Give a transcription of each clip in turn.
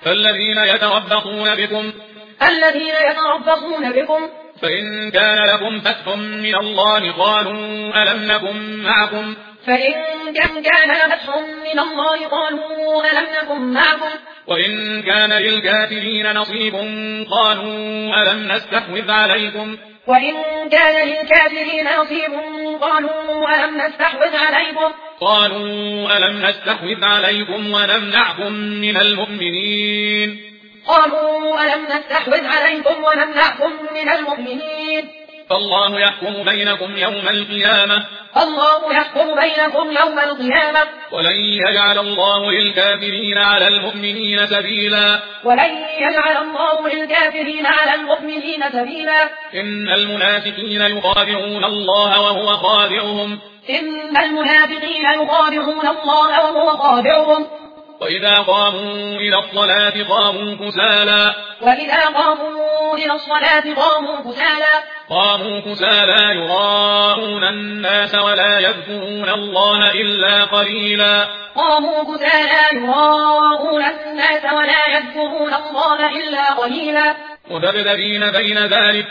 الذين يتربصون بكم فإن كان لكم فتح من الله قالوا ألم نكن معكم وإن كان للكافرين نصيب قالوا ألم نستحوذ عليكم ونمنعكم من المؤمنين فالله يحكم بينكم يوم القيامة ولن يجعل الله للكافرين على المؤمنين سبيلا إن المنافقين يخادعون الله وهو خادعهم وإذا قاموا إلى الصلاة قاموا كسالى يراءون الناس ولا يذكرون الله إلا قليلا مذبذبين بين ذلك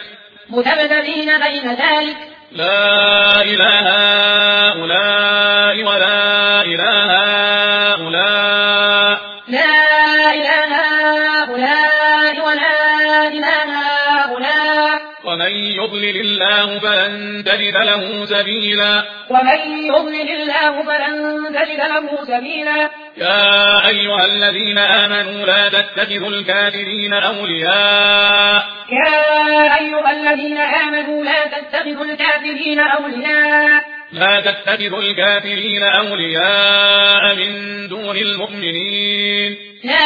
لا إله هؤلاء ولا إله هؤلاء ومن يضلل الله فلن تجد له سبيلا يا أيها الذين آمنوا لا تتخذوا الكافرين أولياء من دون المؤمنين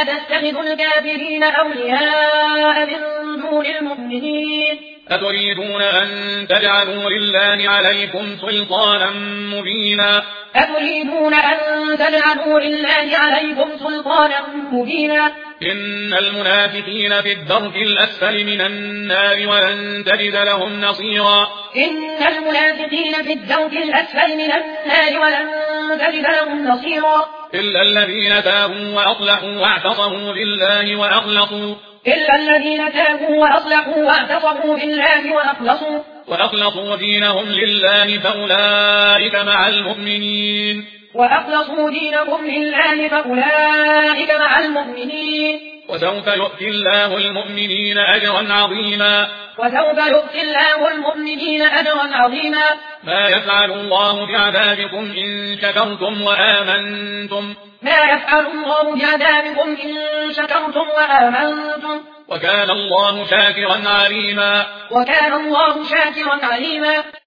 أتريدون أن تجعلوا لله عليكم سلطانا مبينا إن المنافقين في الدرك الأسفل من النار ولن تجد لهم نصيرا إلا الذين تابوا وأصلحوا واعتصموا بالله وأخلصوا دينهم لله فأولئك مع المؤمنين وسوف يؤتي الله المؤمنين أجرا عظيما ما يفعل الله بعذابكم إن شكرتم وآمنتم وكان الله شاكرا عليما